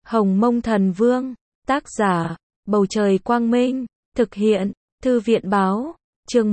Hồng Mông Thần Vương, tác giả, Bầu Trời Quang Minh, thực hiện, Thư viện Báo, chương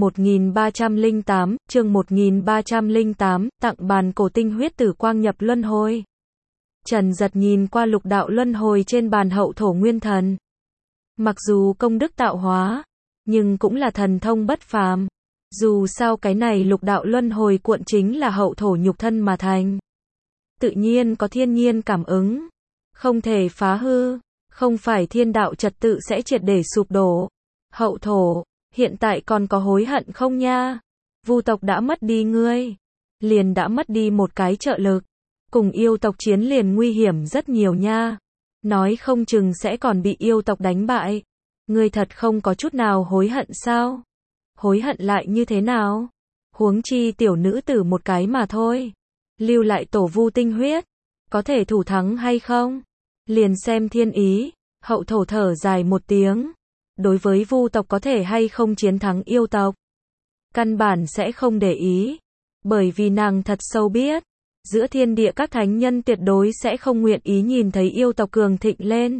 1308, tặng bàn cổ tinh huyết tử quang nhập luân hồi. Trần Giật nhìn qua lục đạo luân hồi trên bàn hậu thổ nguyên thần. Mặc dù công đức tạo hóa, nhưng cũng là thần thông bất phàm. Dù sao cái này lục đạo luân hồi cuộn chính là hậu thổ nhục thân mà thành. Tự nhiên có thiên nhiên cảm ứng, không thể phá hư, không phải thiên đạo trật tự sẽ triệt để sụp đổ. Hậu thổ, hiện tại còn có hối hận không nha? Vu tộc đã mất đi ngươi, liền đã mất đi một cái trợ lực. Cùng yêu tộc chiến liền nguy hiểm rất nhiều nha. Nói không chừng sẽ còn bị yêu tộc đánh bại. Ngươi thật không có chút nào hối hận sao? Hối hận lại như thế nào? Huống chi tiểu nữ tử một cái mà thôi. Lưu lại tổ vu tinh huyết, có thể thủ thắng hay không? Liền xem thiên ý. Hậu thổ thở dài một tiếng. Đối với vu tộc có thể hay không chiến thắng yêu tộc, căn bản sẽ không để ý. Bởi vì nàng thật sâu biết, giữa thiên địa các thánh nhân tuyệt đối sẽ không nguyện ý nhìn thấy yêu tộc cường thịnh lên.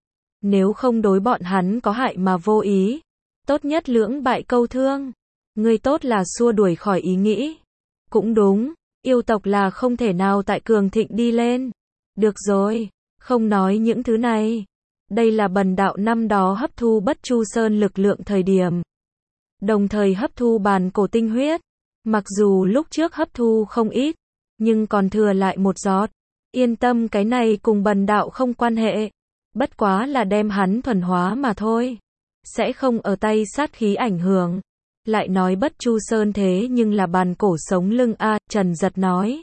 Nếu không đối bọn hắn có hại mà vô ý, tốt nhất lưỡng bại câu thương. Ngươi tốt là xua đuổi khỏi ý nghĩ. Cũng đúng, yêu tộc là không thể nào tại cường thịnh đi lên. Được rồi, không nói những thứ này. Đây là bần đạo năm đó hấp thu Bất Chu Sơn lực lượng thời điểm, đồng thời hấp thu bàn cổ tinh huyết. Mặc dù lúc trước hấp thu không ít, nhưng còn thừa lại một giọt. Yên tâm, cái này cùng bần đạo không quan hệ. Bất quá là đem hắn thuần hóa mà thôi. Sẽ không ở tay sát khí ảnh hưởng. Lại nói Bất Chu Sơn thế nhưng là bàn cổ sống lưng a. Trần Giật nói.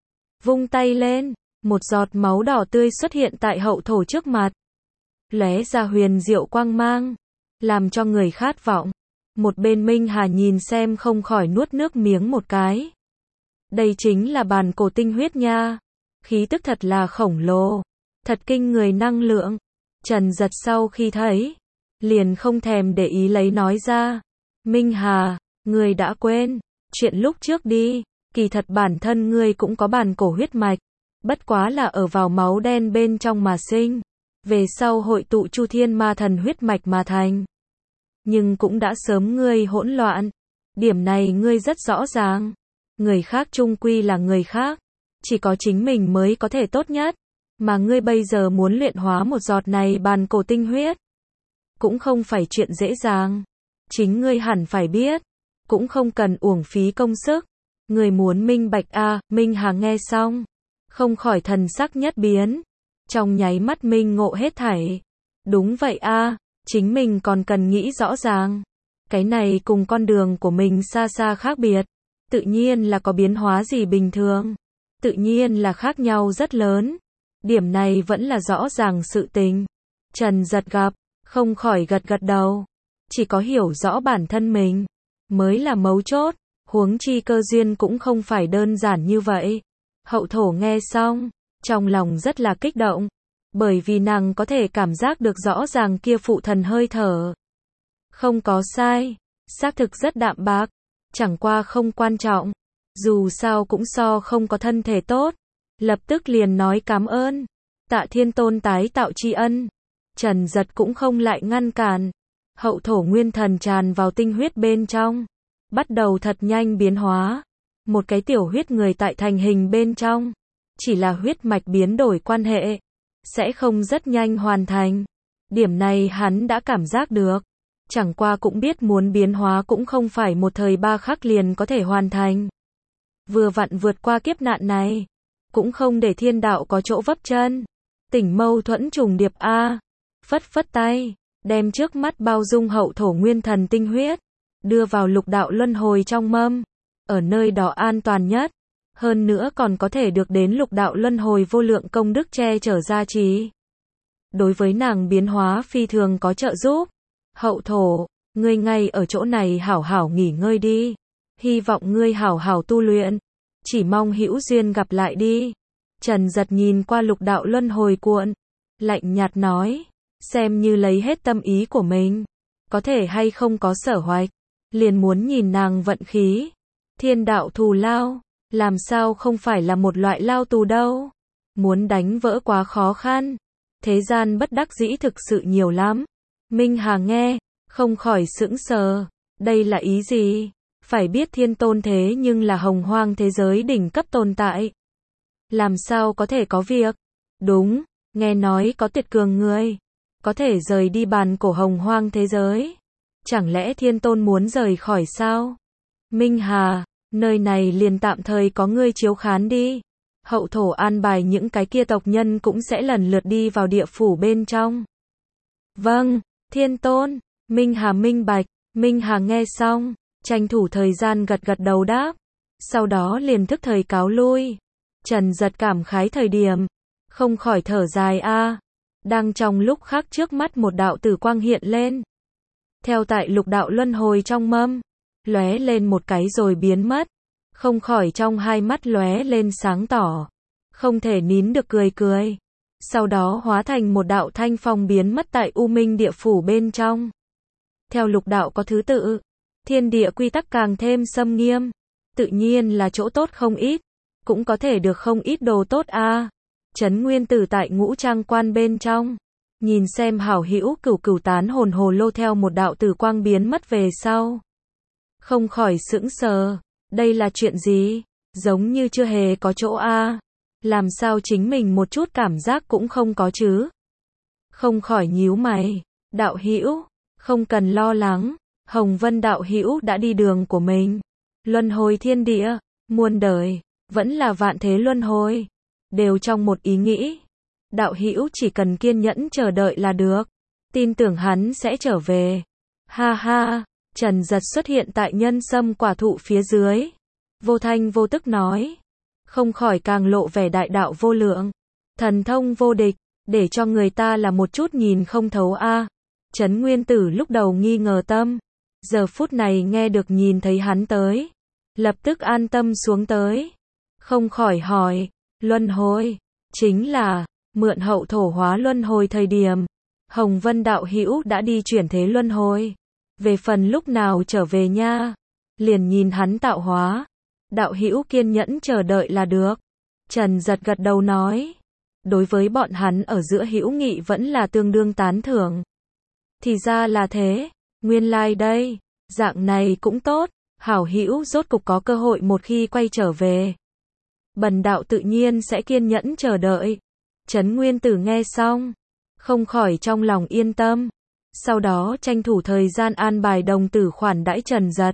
Vung tay lên, một giọt máu đỏ tươi xuất hiện tại hậu thổ trước mặt. Lóe ra huyền diệu quang mang, làm cho người khát vọng. Một bên Minh Hà nhìn xem không khỏi nuốt nước miếng một cái. Đây chính là bàn cổ tinh huyết nha. Khí tức thật là khổng lồ, thật kinh người năng lượng. Trần Giật sau khi thấy, liền không thèm để ý lấy nói ra. Minh Hà, ngươi đã quên chuyện lúc trước đi. Kỳ thật bản thân ngươi cũng có bàn cổ huyết mạch, bất quá là ở vào máu đen bên trong mà sinh, về sau hội tụ Chu Thiên Ma Thần huyết mạch mà thành. Nhưng cũng đã sớm ngươi hỗn loạn. Điểm này ngươi rất rõ ràng. Người khác chung quy là người khác, chỉ có chính mình mới có thể tốt nhất. Mà ngươi bây giờ muốn luyện hóa một giọt này bàn cổ tinh huyết, cũng không phải chuyện dễ dàng. Chính ngươi hẳn phải biết, cũng không cần uổng phí công sức. Ngươi muốn minh bạch a. Minh Hà nghe xong, không khỏi thần sắc nhất biến. Trong nháy mắt minh ngộ hết thảy. Đúng vậy a, chính mình còn cần nghĩ rõ ràng. Cái này cùng con đường của mình xa xa khác biệt. Tự nhiên là có biến hóa gì bình thường. Tự nhiên là khác nhau rất lớn. Điểm này vẫn là rõ ràng sự tình. Trần Giật gặp, không khỏi gật gật đầu. Chỉ có hiểu rõ bản thân mình mới là mấu chốt. Huống chi cơ duyên cũng không phải đơn giản như vậy. Hậu thổ nghe xong, trong lòng rất là kích động. Bởi vì nàng có thể cảm giác được rõ ràng kia phụ thần hơi thở. Không có sai, xác thực rất đạm bạc. Chẳng qua không quan trọng. Dù sao cũng so không có thân thể tốt. Lập tức liền nói cảm ơn. Tạ Thiên Tôn tái tạo tri ân. Trần Giật cũng không lại ngăn cản. Hậu thổ nguyên thần tràn vào tinh huyết bên trong, bắt đầu thật nhanh biến hóa. Một cái tiểu huyết người tại thành hình bên trong. Chỉ là huyết mạch biến đổi quan hệ, sẽ không rất nhanh hoàn thành. Điểm này hắn đã cảm giác được. Chẳng qua cũng biết muốn biến hóa cũng không phải một thời ba khắc liền có thể hoàn thành. Vừa vặn vượt qua kiếp nạn này, cũng không để thiên đạo có chỗ vấp chân. Tỉnh mâu thuẫn trùng điệp a. Phất phất tay, đem trước mắt bao dung hậu thổ nguyên thần tinh huyết, đưa vào lục đạo luân hồi trong mâm. Ở nơi đó an toàn nhất. Hơn nữa còn có thể được đến lục đạo luân hồi vô lượng công đức che chở gia trì. Đối với nàng biến hóa phi thường có trợ giúp. Hậu thổ, ngươi ngay ở chỗ này hảo hảo nghỉ ngơi đi. Hy vọng ngươi hảo hảo tu luyện. Chỉ mong hữu duyên gặp lại đi. Trần Giật nhìn qua lục đạo luân hồi cuộn, lạnh nhạt nói, xem như lấy hết tâm ý của mình. Có thể hay không có sở hoạch, liền muốn nhìn nàng vận khí. Thiên đạo thù lao, làm sao không phải là một loại lao tù đâu. Muốn đánh vỡ quá khó khăn. Thế gian bất đắc dĩ thực sự nhiều lắm. Minh Hà nghe, không khỏi sững sờ. Đây là ý gì? Phải biết Thiên Tôn thế nhưng là hồng hoang thế giới đỉnh cấp tồn tại. Làm sao có thể có việc? Đúng, nghe nói có tuyệt cường người. Có thể rời đi bàn cổ hồng hoang thế giới. Chẳng lẽ Thiên Tôn muốn rời khỏi sao? Minh Hà, nơi này liền tạm thời có ngươi chiếu khán đi. Hậu thổ an bài những cái kia tộc nhân cũng sẽ lần lượt đi vào địa phủ bên trong. Vâng, Thiên Tôn. Minh Hà minh bạch. Minh Hà nghe xong, tranh thủ thời gian gật gật đầu đáp. Sau đó liền thức thời cáo lui. Trần Giật cảm khái thời điểm, không khỏi thở dài a. Đang trong lúc khác trước mắt một đạo tử quang hiện lên. Theo tại lục đạo luân hồi trong mâm, lóe lên một cái rồi biến mất. Không khỏi trong hai mắt lóe lên sáng tỏ. Không thể nín được cười cười. Sau đó hóa thành một đạo thanh phong biến mất tại U Minh địa phủ bên trong. Theo lục đạo có thứ tự, thiên địa quy tắc càng thêm xâm nghiêm. Tự nhiên là chỗ tốt không ít, cũng có thể được không ít đồ tốt a. Trấn Nguyên Tử tại ngũ trang quan bên trong, nhìn xem hảo hữu cửu cửu tán hồn hồ lô theo một đạo tử quang biến mất về sau. Không khỏi sững sờ, đây là chuyện gì? Giống như chưa hề có chỗ a. Làm sao chính mình một chút cảm giác cũng không có chứ? Không khỏi nhíu mày, đạo hữu, không cần lo lắng, Hồng Vân đạo hữu đã đi đường của mình. Luân hồi thiên địa, muôn đời, vẫn là vạn thế luân hồi, đều trong một ý nghĩ. Đạo hữu chỉ cần kiên nhẫn chờ đợi là được, tin tưởng hắn sẽ trở về. Ha ha, Trần Giật xuất hiện tại nhân sâm quả thụ phía dưới, vô thanh vô tức nói, không khỏi càng lộ vẻ đại đạo vô lượng, thần thông vô địch, để cho người ta là một chút nhìn không thấu a. Trấn Nguyên Tử lúc đầu nghi ngờ tâm, giờ phút này nghe được nhìn thấy hắn tới, lập tức an tâm xuống tới. Không khỏi hỏi, luân hồi, chính là, mượn hậu thổ hóa luân hồi thời điểm, Hồng Vân đạo hữu đã đi chuyển thế luân hồi. Về phần lúc nào trở về nha, liền nhìn hắn tạo hóa. Đạo hữu kiên nhẫn chờ đợi là được. Trần Giật gật đầu nói, đối với bọn hắn ở giữa hữu nghị vẫn là tương đương tán thưởng. Thì ra là thế, nguyên lai đây, dạng này cũng tốt, hảo hữu rốt cục có cơ hội một khi quay trở về. Bần đạo tự nhiên sẽ kiên nhẫn chờ đợi. Trấn Nguyên Tử nghe xong, không khỏi trong lòng yên tâm. Sau đó tranh thủ thời gian an bài đồng tử khoản đãi Trần Giật.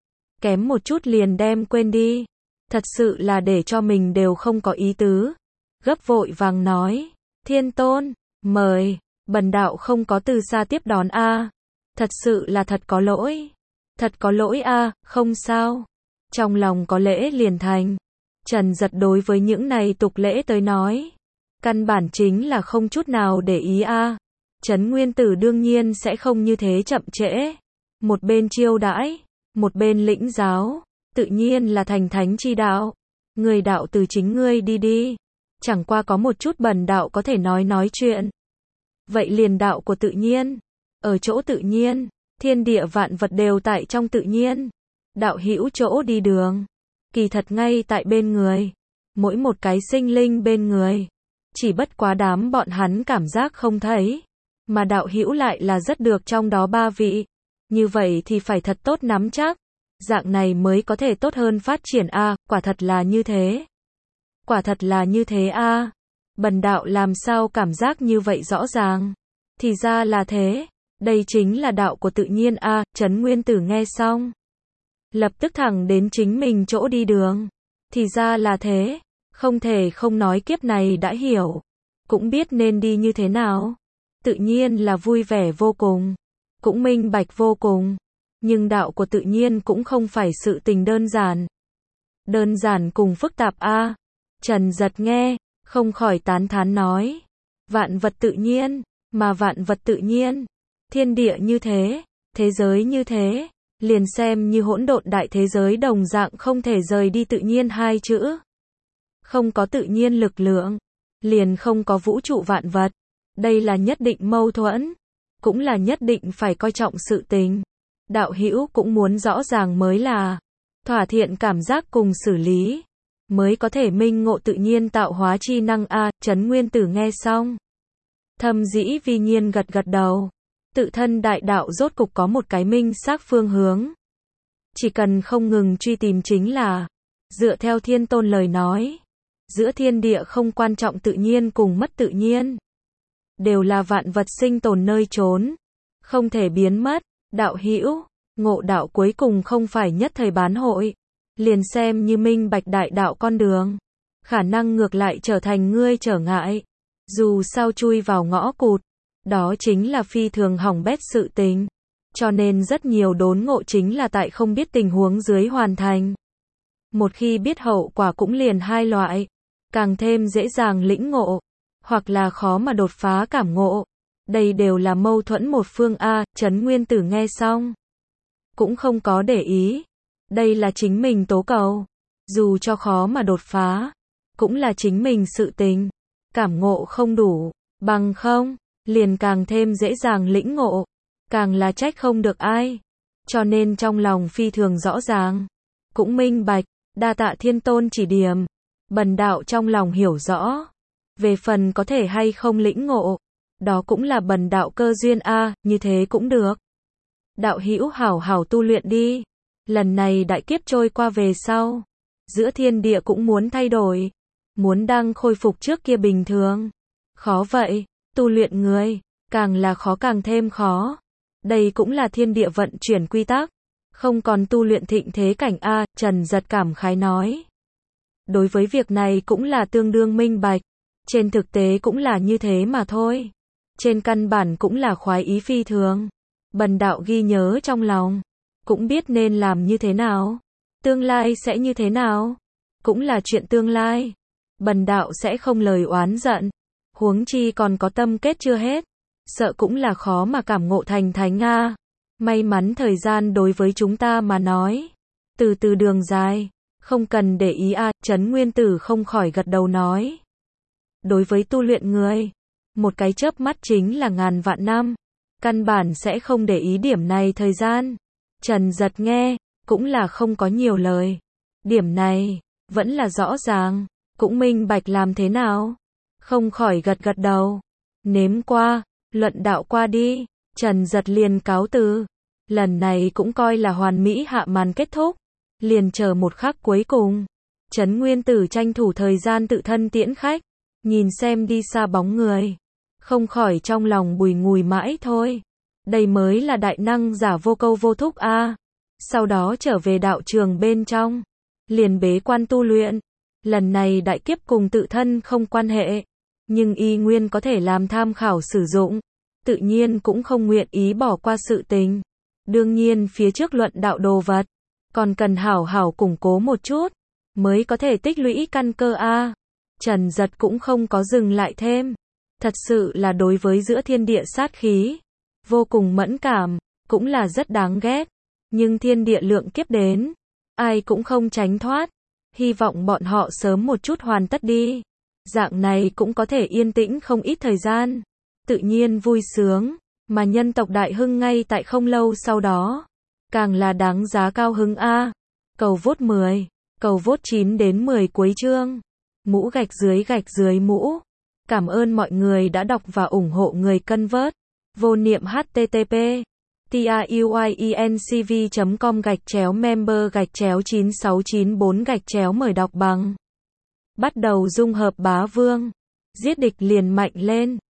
Kém một chút liền đem quên đi. Thật sự là để cho mình đều không có ý tứ. Gấp vội vàng nói, Thiên Tôn, mời, bần đạo không có từ xa tiếp đón a. Thật sự là thật có lỗi. Thật có lỗi a, không sao. Trong lòng có lễ liền thành. Trần Giật đối với những này tục lễ tới nói, căn bản chính là không chút nào để ý a. Trấn Nguyên Tử đương nhiên sẽ không như thế chậm trễ. Một bên chiêu đãi, một bên lĩnh giáo, tự nhiên là thành thánh chi đạo. Người đạo từ chính ngươi đi đi. Chẳng qua có một chút bần đạo có thể nói chuyện. Vậy liền đạo của tự nhiên. Ở chỗ tự nhiên, thiên địa vạn vật đều tại trong tự nhiên. Đạo hữu chỗ đi đường, kỳ thật ngay tại bên người. Mỗi một cái sinh linh bên người. Chỉ bất quá đám bọn hắn cảm giác không thấy. Mà đạo hữu lại là rất được trong đó ba vị. Như vậy thì phải thật tốt nắm chắc. Dạng này mới có thể tốt hơn phát triển a, quả thật là như thế. Quả thật là như thế a. Bần đạo làm sao cảm giác như vậy rõ ràng. Thì ra là thế. Đây chính là đạo của tự nhiên a. Trấn Nguyên Tử nghe xong, lập tức thẳng đến chính mình chỗ đi đường. Thì ra là thế. Không thể không nói kiếp này đã hiểu. Cũng biết nên đi như thế nào. Tự nhiên là vui vẻ vô cùng. Cũng minh bạch vô cùng. Nhưng đạo của tự nhiên cũng không phải sự tình đơn giản. Đơn giản cùng phức tạp a. Trần Giật nghe, không khỏi tán thán nói. Vạn vật tự nhiên, mà vạn vật tự nhiên. Thiên địa như thế, thế giới như thế. Liền xem như hỗn độn đại thế giới đồng dạng không thể rời đi tự nhiên hai chữ. Không có tự nhiên lực lượng, liền không có vũ trụ vạn vật. Đây là nhất định mâu thuẫn, cũng là nhất định phải coi trọng sự tình. Đạo hữu cũng muốn rõ ràng mới là thỏa thiện cảm giác cùng xử lý, mới có thể minh ngộ tự nhiên tạo hóa chi năng a. Trấn Nguyên Tử nghe xong, Thâm dĩ vi nhiên gật gật đầu. Tự thân đại đạo rốt cục có một cái minh xác phương hướng. Chỉ cần không ngừng truy tìm chính là, dựa theo Thiên Tôn lời nói, giữa thiên địa không quan trọng tự nhiên cùng mất tự nhiên, đều là vạn vật sinh tồn nơi trốn, không thể biến mất. Đạo hữu, ngộ đạo cuối cùng không phải nhất thời bán hội, liền xem như minh bạch đại đạo con đường, khả năng ngược lại trở thành ngươi trở ngại. Dù sao chui vào ngõ cụt, đó chính là phi thường hỏng bét sự tình. Cho nên rất nhiều đốn ngộ chính là tại không biết tình huống dưới hoàn thành. Một khi biết hậu quả cũng liền hai loại, càng thêm dễ dàng lĩnh ngộ, hoặc là khó mà đột phá cảm ngộ. Đây đều là mâu thuẫn một phương a. Trấn Nguyên Tử nghe xong, cũng không có để ý. Đây là chính mình tố cầu. Dù cho khó mà đột phá, cũng là chính mình sự tình. Cảm ngộ không đủ, bằng không, liền càng thêm dễ dàng lĩnh ngộ. Càng là trách không được ai. Cho nên trong lòng phi thường rõ ràng, cũng minh bạch, đa tạ Thiên Tôn chỉ điểm. Bần đạo trong lòng hiểu rõ. Về phần có thể hay không lĩnh ngộ, đó cũng là bần đạo cơ duyên a, như thế cũng được. Đạo hữu hảo hảo tu luyện đi. Lần này đại kiếp trôi qua về sau, giữa thiên địa cũng muốn thay đổi, muốn đang khôi phục trước kia bình thường. Khó vậy, tu luyện người, càng là khó càng thêm khó. Đây cũng là thiên địa vận chuyển quy tắc, không còn tu luyện thịnh thế cảnh a. Trần Giật cảm khái nói. Đối với việc này cũng là tương đương minh bạch, trên thực tế cũng là như thế mà thôi. Trên căn bản cũng là khoái ý phi thường. Bần đạo ghi nhớ trong lòng, cũng biết nên làm như thế nào, tương lai sẽ như thế nào, cũng là chuyện tương lai. Bần đạo sẽ không lời oán giận, huống chi còn có tâm kết chưa hết, sợ cũng là khó mà cảm ngộ thành thánh a. May mắn thời gian đối với chúng ta mà nói, từ từ đường dài, không cần để ý a. Trấn Nguyên Tử không khỏi gật đầu nói. Đối với tu luyện người, một cái chớp mắt chính là ngàn vạn năm, căn bản sẽ không để ý điểm này thời gian. Trần Giật nghe, cũng là không có nhiều lời. Điểm này, vẫn là rõ ràng, cũng minh bạch làm thế nào. Không khỏi gật gật đầu. Nếm qua, luận đạo qua đi. Trần Giật liền cáo từ. Lần này cũng coi là hoàn mỹ hạ màn kết thúc. Liền chờ một khắc cuối cùng. Trấn Nguyên Tử tranh thủ thời gian tự thân tiễn khách. Nhìn xem đi xa bóng người, không khỏi trong lòng bùi ngùi mãi thôi. Đây mới là đại năng giả vô câu vô thúc a. Sau đó trở về đạo trường bên trong, liền bế quan tu luyện. Lần này đại kiếp cùng tự thân không quan hệ, nhưng y nguyên có thể làm tham khảo sử dụng. Tự nhiên cũng không nguyện ý bỏ qua sự tình. Đương nhiên phía trước luận đạo đồ vật, còn cần hảo hảo củng cố một chút, mới có thể tích lũy căn cơ a. Trần Giật cũng không có dừng lại thêm. Thật sự là đối với giữa thiên địa sát khí, vô cùng mẫn cảm, cũng là rất đáng ghét. Nhưng thiên địa lượng kiếp đến, ai cũng không tránh thoát. Hy vọng bọn họ sớm một chút hoàn tất đi. Dạng này cũng có thể yên tĩnh không ít thời gian. Tự nhiên vui sướng, mà nhân tộc đại hưng ngay tại không lâu sau đó. Càng là đáng giá cao hứng a. Cầu vote 10, cầu vote 9 đến 10 cuối chương. Mũ gạch dưới mũ. Cảm ơn mọi người đã đọc và ủng hộ người cân vớt. Vô niệm http truyencv.com/member/9694 mời đọc bằng. Bắt đầu dung hợp bá vương. Giết địch liền mạnh lên.